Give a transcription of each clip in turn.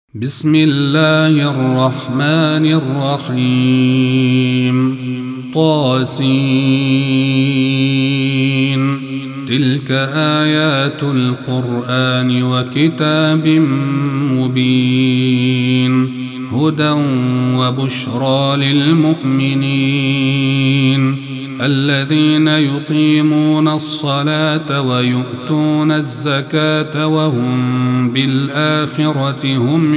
بسم الله الرحمن الرحيم طاسين تلك آيات القرآن وكتاب مبين هدى وبشرى للمؤمنين الذين يقيمون الصلاة ويؤتون الزكاة وهم بالآخرة هم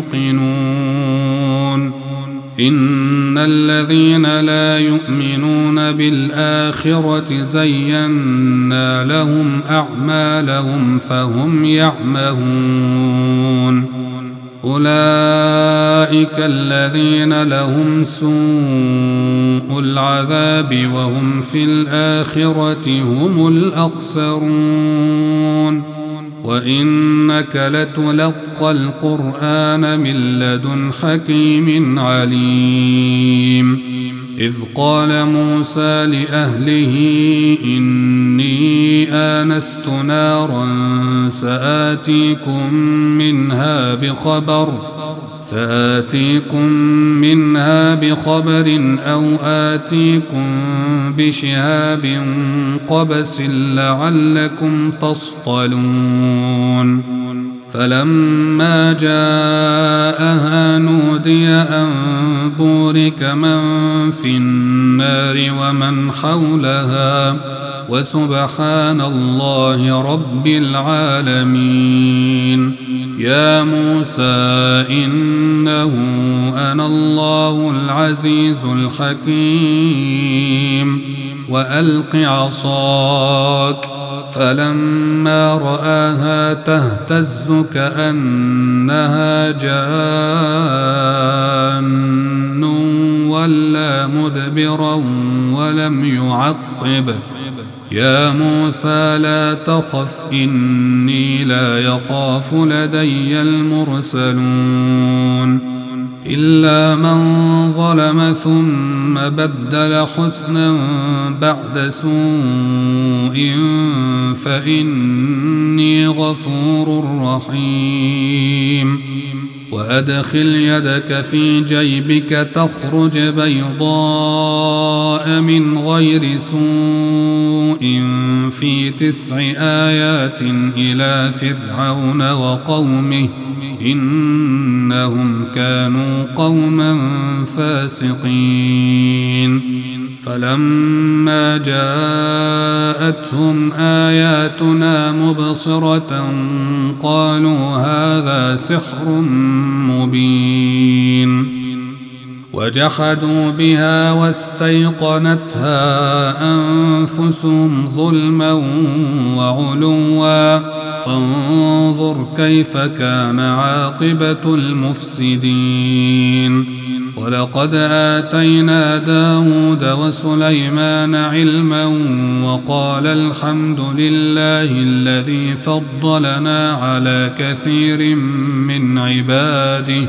يوقنون إن الذين لا يؤمنون بالآخرة زينا لهم أعمالهم فهم يعمهون أولئك الذين لهم سوء العذاب وهم في الآخرة هم الأخسرون وإنك لتلقى القرآن من لدن حكيم عليم إذ قال موسى لأهله إني آنست نارا سآتيكم منها بخبر أو آتيكم بشهاب قبس لعلكم تصطلون فلما جاءها نودي أن بورك من في النار ومن حولها وسبحان الله رب العالمين يا موسى إنه أنا الله العزيز الحكيم وألق عصاك فلما رآها تهتز كأنها جان ولا مدبرا ولم يعقب يا موسى لا تخف إني لا يخاف لدي المرسلون إلا من ظلم ثم بدل حسنا بعد سوء فإني غفور رحيم وأدخل يدك في جيبك تخرج بيضاء من غير سوء في 9 آيات إلى فرعون وقومه إنهم كانوا قوما فاسقين فلما جاءتهم آياتنا مبصرة قالوا هذا سحر مبين وجحدوا بها واستيقنتها أنفسهم ظلما وعلوا فانظر كيف كان عاقبة المفسدين ولقد آتينا داود وسليمان علما وقال الحمد لله الذي فضلنا على كثير من عباده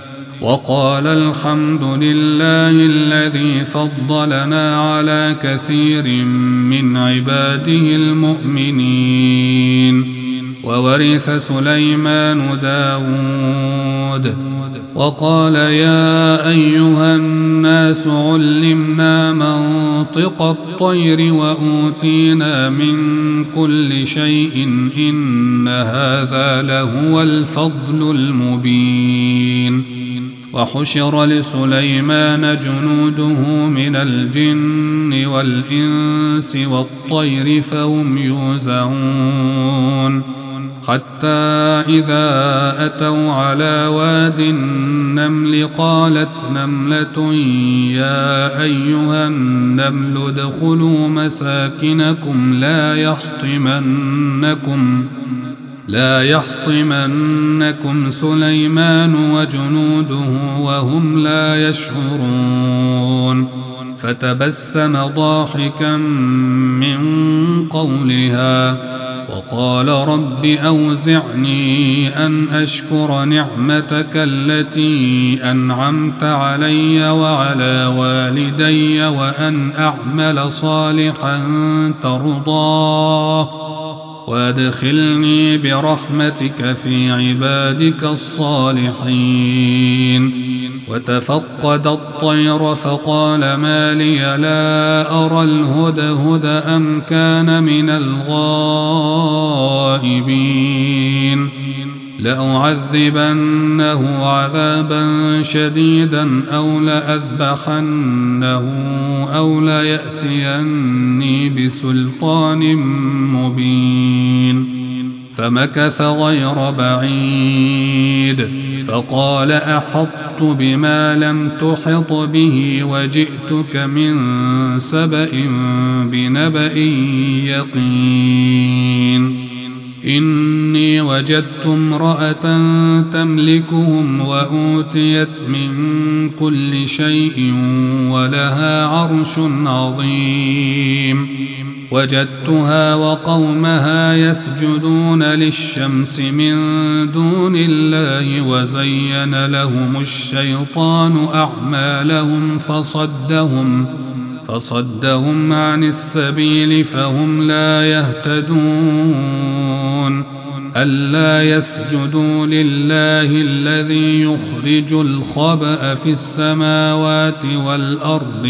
المؤمنين وورث سليمان داود وقال يا أيها الناس علمنا منطق الطير وأوتينا من كل شيء إن هذا لهو الفضل المبين وحشر لسليمان جنوده من الجن والإنس والطير فهم يوزعون حتى إذا أتوا على واد النمل قالت نملة يا أيها النمل ادخلوا مساكنكم لا يحطمنكم سليمان وجنوده وهم لا يشعرون فتبسم ضاحكا من قولها وقال رب أوزعني أن أشكر نعمتك التي أنعمت علي وعلى والدي وأن أعمل صالحا ترضاه وادخلني برحمتك في عبادك الصالحين. وتفقد الطير فقال ما لي لا أرى الهدهد أم كان من الغائبين لأعذبنه عذابا شديدا أو لأذبحنه أو ليأتيني بسلطان مبين. فمكث غير بعيد فقال أحطت بما لم تحط به وجئتك من سبأ بنبأ يقين. إني وجدت امرأة تملكهم وأوتيت من كل شيء ولها عرش عظيم. وجدتها وقومها يسجدون للشمس من دون الله وزين لهم الشيطان أعمالهم فصدهم عن السبيل فهم لا يهتدون. ألا يسجدوا لله الذي يخرج الخبأ في السماوات والأرض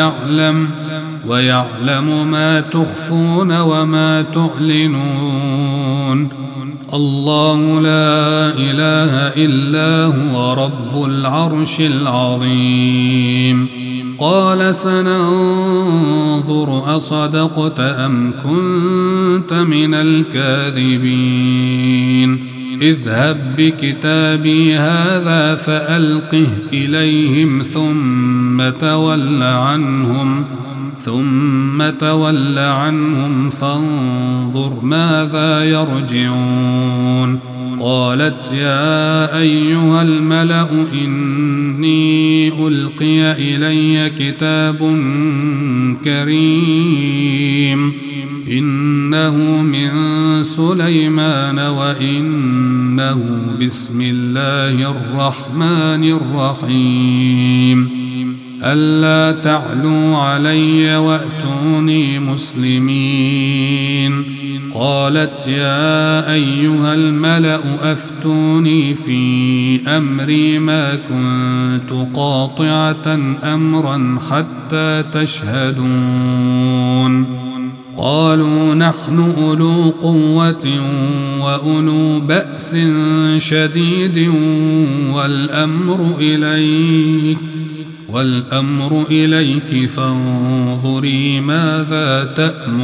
ويعلم ما تخفون وما تعلنون. الله لا إله إلا هو رب العرش العظيم. قال سننظر أصدقت أم كنت من الكاذبين. اذهب بكتابي هذا فألقه إليهم ثم تول عنهم فانظر ماذا يرجعون. قالت يا أيها الملأ إني ألقي إلي كتاب كريم إنه من سليمان وإنه بسم الله الرحمن الرحيم. ألا تعلوا علي وأتوني مسلمين. قالت يا أيها الملأ أفتوني في أمري ما كنت قاطعة أمرا حتى تشهدون. قالوا نحن أولو قوة وأولو بأس شديد والأمر إليك فانظري ماذا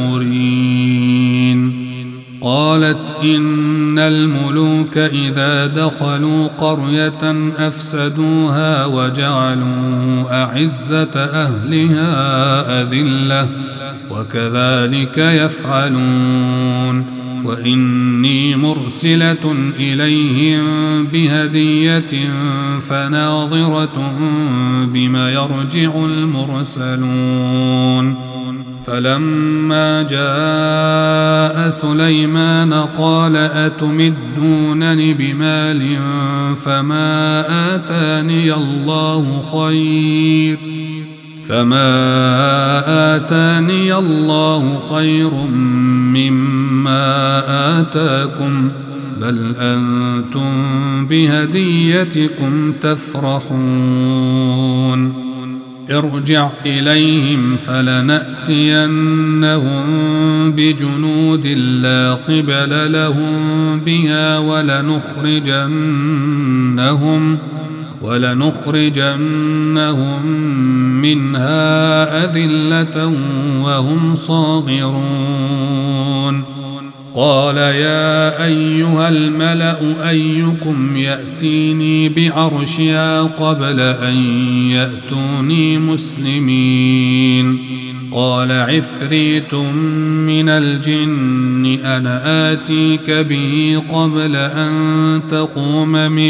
تأمرين. قالت إن الملوك إذا دخلوا قرية أفسدوها وجعلوا أعزة أهلها أذلة وكذلك يفعلون. وإني مرسلة إليهم بهدية فناظرة بما يرجع المرسلون. فلما جاء سليمان قال أتمدونني بمال فما آتاني الله خير مما آتاكم بل أنتم بهديتكم تفرحون. ارجع إليهم فلنأتينهم بجنود لا قبل لهم بها ولنخرجنهم منها أذلة وهم صاغرون. قال يا أيها الملأ أيكم يأتيني بعرشها قبل أن يأتوني مسلمين. قال عفريت من الجن أنا آتيك به قبل أن تقوم من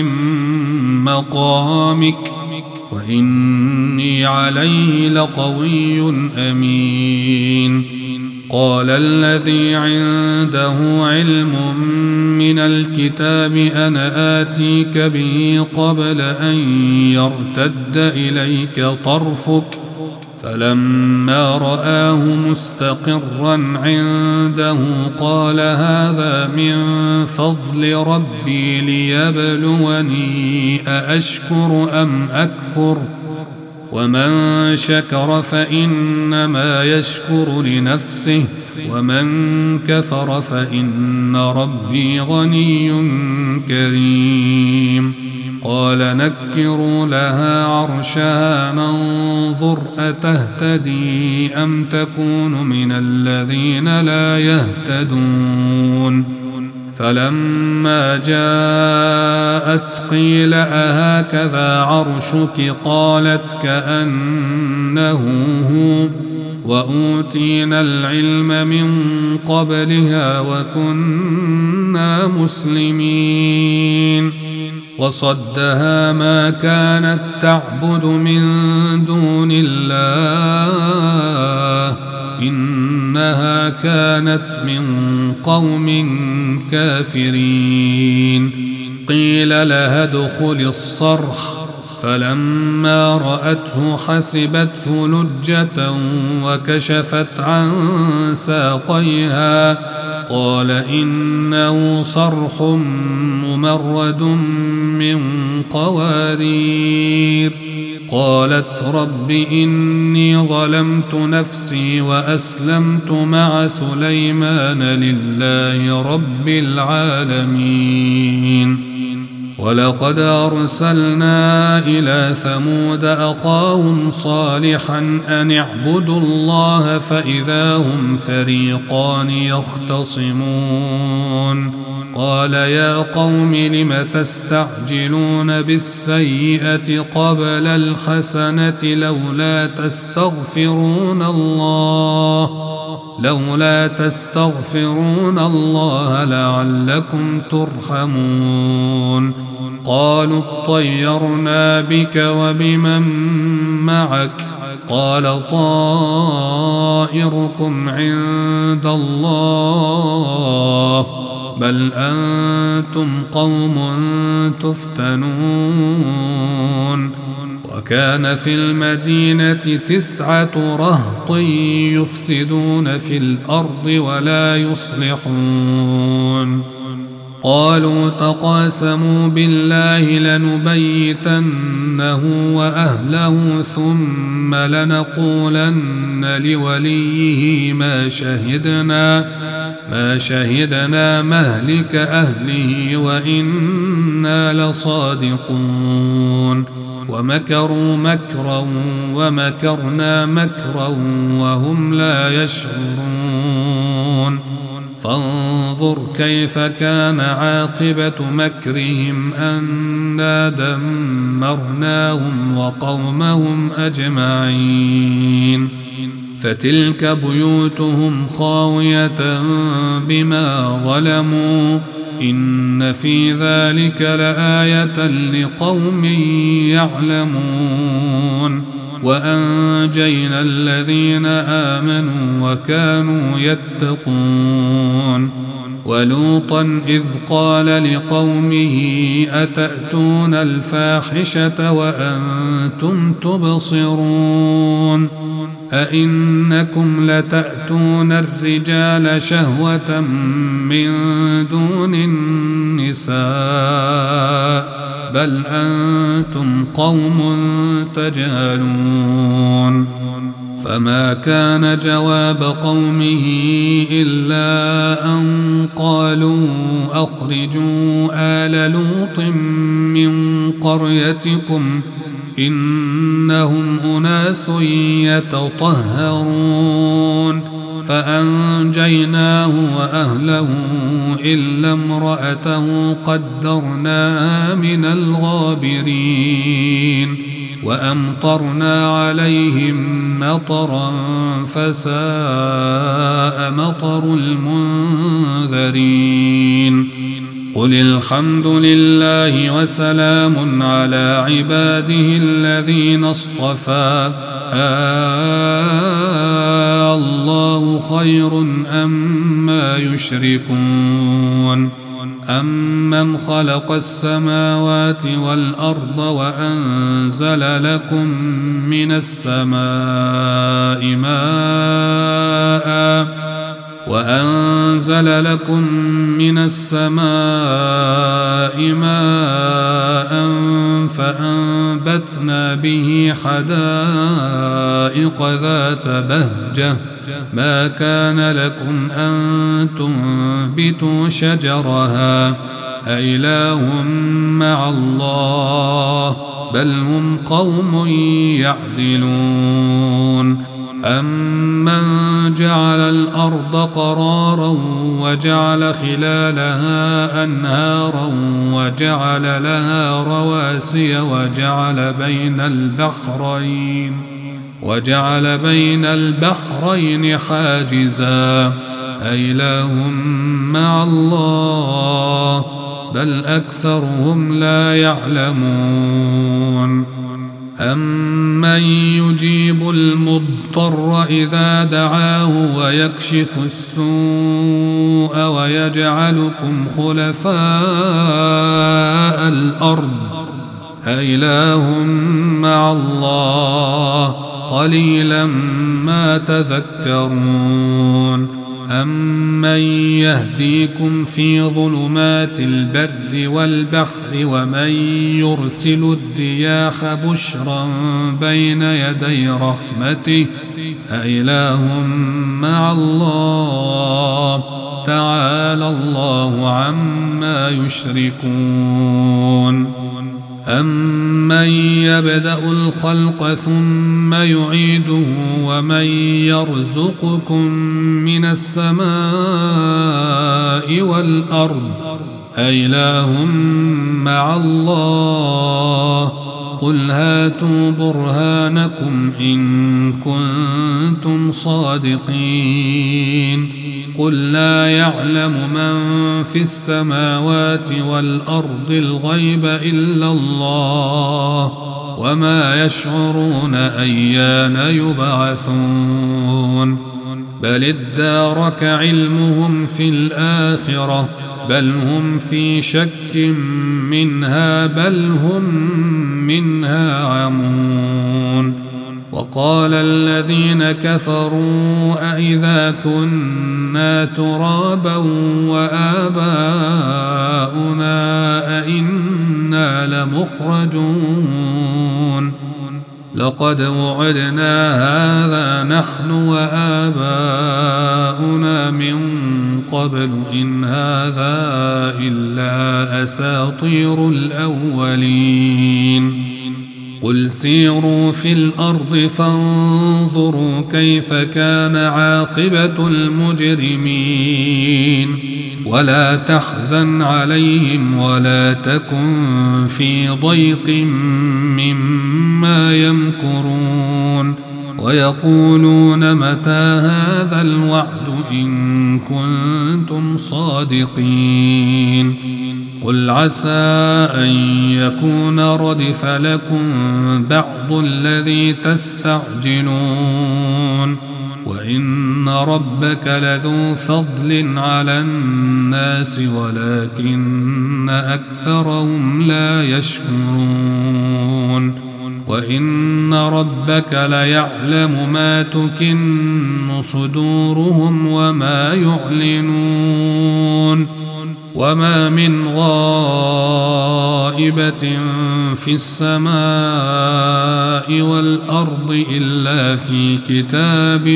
مقامك وإني عليه لقوي أمين. قال الذي عنده علم من الكتاب أنا آتيك به قبل أن يرتد إليك طرفك فلما رآه مستقرا عنده قال هذا من فضل ربي ليبلوني أأشكر أم أكفر ومن شكر فإنما يشكر لنفسه ومن كفر فإن ربي غني كريم قال نكروا لها عرشها ننظر أتهتدي أم تكون من الذين لا يهتدون فلما جاءت قيل أهكذا عرشك قالت كأنه هو وأوتينا العلم من قبلها وكنا مسلمين وصدها ما كانت تعبد من دون الله إنها كانت من قوم كافرين قيل لها ادخل الصرح فلما رأته حسبته لجة وكشفت عن ساقيها قال إنه صرح ممرد من قوارير قالت رب إني ظلمت نفسي وأسلمت مع سليمان لله رب العالمين ولقد أرسلنا إلى ثمود أخاهم صالحا أن اعبدوا الله فإذا هم فريقان يختصمون قال يا قوم لم تستعجلون بالسيئة قبل الحسنة لولا تستغفرون الله لعلكم ترحمون قالوا اطيرنا بك وبمن معك قال طائركم عند الله بل أنتم قوم تفتنون وكان في المدينة 9 رهط يفسدون في الأرض ولا يصلحون قالوا تقاسموا بالله لنبيتنه وأهله ثم لنقولن لوليه ما شهدنا مهلك أهله وإنا لصادقون ومكروا مكرا ومكرنا مكرا وهم لا يشعرون فانظر كيف كان عاقبة مكرهم أنا دمرناهم وقومهم أجمعين فتلك بيوتهم خاوية بما ظلموا إن في ذلك لآية لقوم يعلمون وأنجينا الذين آمنوا وكانوا يتقون ولوطا إذ قال لقومه أتأتون الفاحشة وأنتم تبصرون أئنكم لتأتون الرجال شهوة من دون النساء بل أنتم قوم تجهلون فما كان جواب قومه إلا أن قالوا أخرجوا آل لوط من قريتكم إنهم أناس يتطهرون فأنجيناه وأهله إلا امرأته قدرناها من الغابرين وأمطرنا عليهم مطرا فساء مطر المنذرين قل الحمد لله وسلام على عباده الذين اصطفى الله خير أما يشركون أمن خلق السماوات والأرض وأنزل لكم من السماء ماء فأنبتنا به حدائق ذات بهجة ما كان لكم أن تنبتوا شجرها أإله مع الله بل هم قوم يعدلون أمن جعل الأرض قرارا وجعل خلالها أنهارا وجعل لها رواسي وجعل بين البحرين حاجزا أإله مع الله بل أكثرهم لا يعلمون أمن يجيب المضطر إذا دعاه ويكشف السوء ويجعلكم خلفاء الأرض أإله مع الله قليلا ما تذكرون أمن يهديكم في ظلمات البر والبحر ومن يرسل الرياح بشرا بين يدي رحمته أإله مع الله تعالى الله عما يشركون أمن يبدأ الخلق ثم يعيده ومن يرزقكم من السماء والأرض أإله مع الله قل هاتوا برهانكم إن كنتم صادقين قل لا يعلم من في السماوات والأرض الغيب إلا الله وما يشعرون أيان يبعثون بل ادارك علمهم في الآخرة بل هم في شك منها بل هم منها عمون وقال الذين كفروا أإذا كنا ترابا وآباؤنا أإنا لمخرجون لقد وعدنا هذا نحن وآباؤنا من قبل إن هذا إلا أساطير الأولين قل سيروا في الأرض فانظروا كيف كان عاقبة المجرمين ولا تحزن عليهم ولا تكن في ضيق مما يمكرون ويقولون متى هذا الوعد إن كنتم صادقين قل عسى أن يكون ردف لكم بعض الذي تستعجلون وإن ربك لذو فضل على الناس ولكن أكثرهم لا يشكرون وإن ربك ليعلم ما تكن صدورهم وما يعلنون وما من غائبة في السماء والأرض إلا في كتاب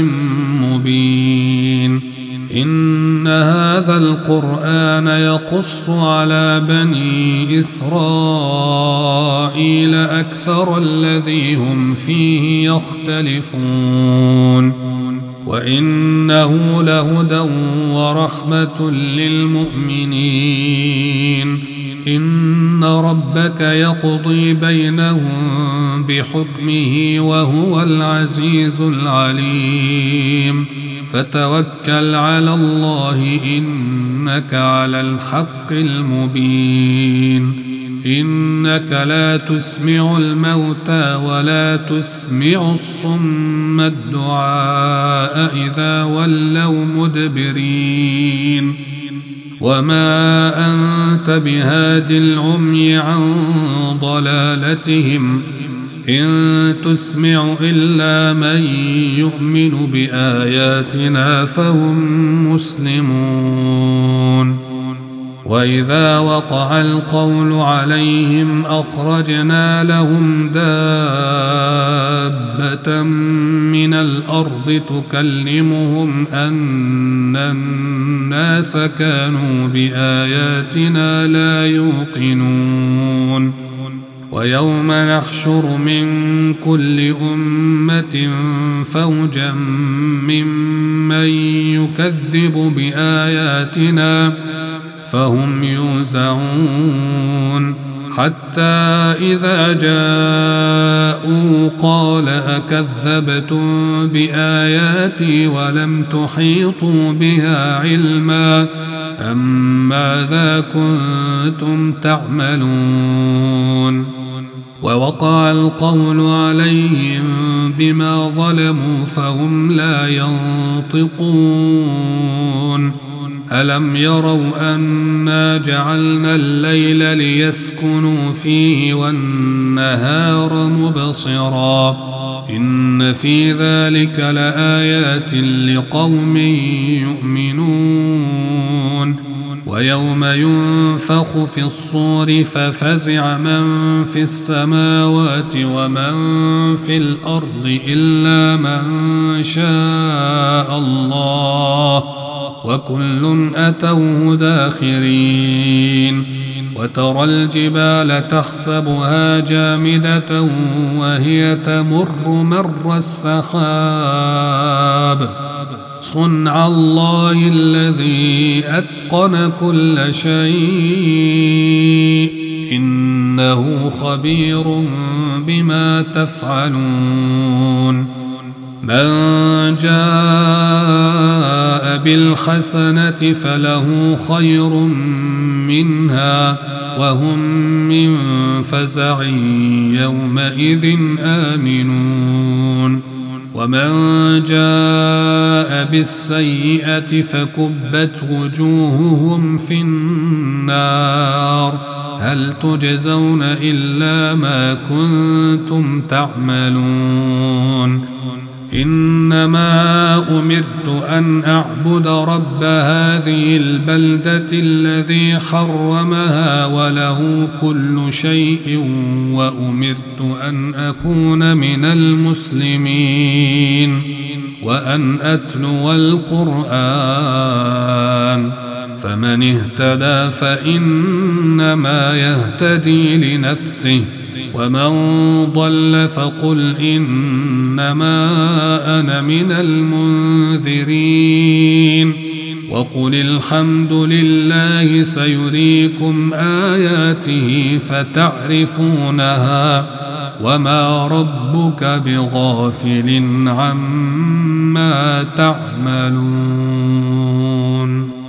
مبين إن هذا القرآن يقص على بني إسرائيل أكثر الذي هم فيه يختلفون وإنه لهدى ورحمة للمؤمنين إن ربك يقضي بينهم بحكمه وهو العزيز العليم فتوكل على الله إنك على الحق المبين إنك لا تسمع الموتى ولا تسمع الصم الدعاء إذا ولوا مدبرين وما أنت بهاد العمي عن ضلالتهم إن تسمع إلا من يؤمن بآياتنا فهم مسلمون وإذا وقع القول عليهم أخرجنا لهم دابة من الأرض تكلمهم أن الناس كانوا بآياتنا لا يوقنون ويوم نحشر من كل أمة فوجا ممن يكذب بآياتنا فهم يوزعون حتى إذا جاءوا قال أكذبتم بآياتي ولم تحيطوا بها علما أم ماذا كنتم تعملون ووقع القول عليهم بما ظلموا فهم لا ينطقون ألم يروا أنا جعلنا الليل ليسكنوا فيه والنهار مبصرا إن في ذلك لآيات لقوم يؤمنون ويوم ينفخ في الصور ففزع من في السماوات ومن في الأرض إلا من شاء الله وكل أتوه داخرين وترى الجبال تحسبها جامدة وهي تمر مر السحاب صنع الله الذي أتقن كل شيء إنه خبير بما تفعلون من جاء بالحسنة فله خير منها وهم من فزع يومئذ آمنون ومن جاء بالسيئة فكبت وجوههم في النار هل تجزون إلا ما كنتم تعملون إنما أمرت أن أعبد رب هذه البلدة الذي حرمها وله كل شيء وأمرت أن أكون من المسلمين وأن أتلو القرآن فمن اهتدى فإنما يهتدي لنفسه ومن ضل فقل إنما أنا من المنذرين وقل الحمد لله سيريكم آياته فتعرفونها وما ربك بغافل عما تعملون.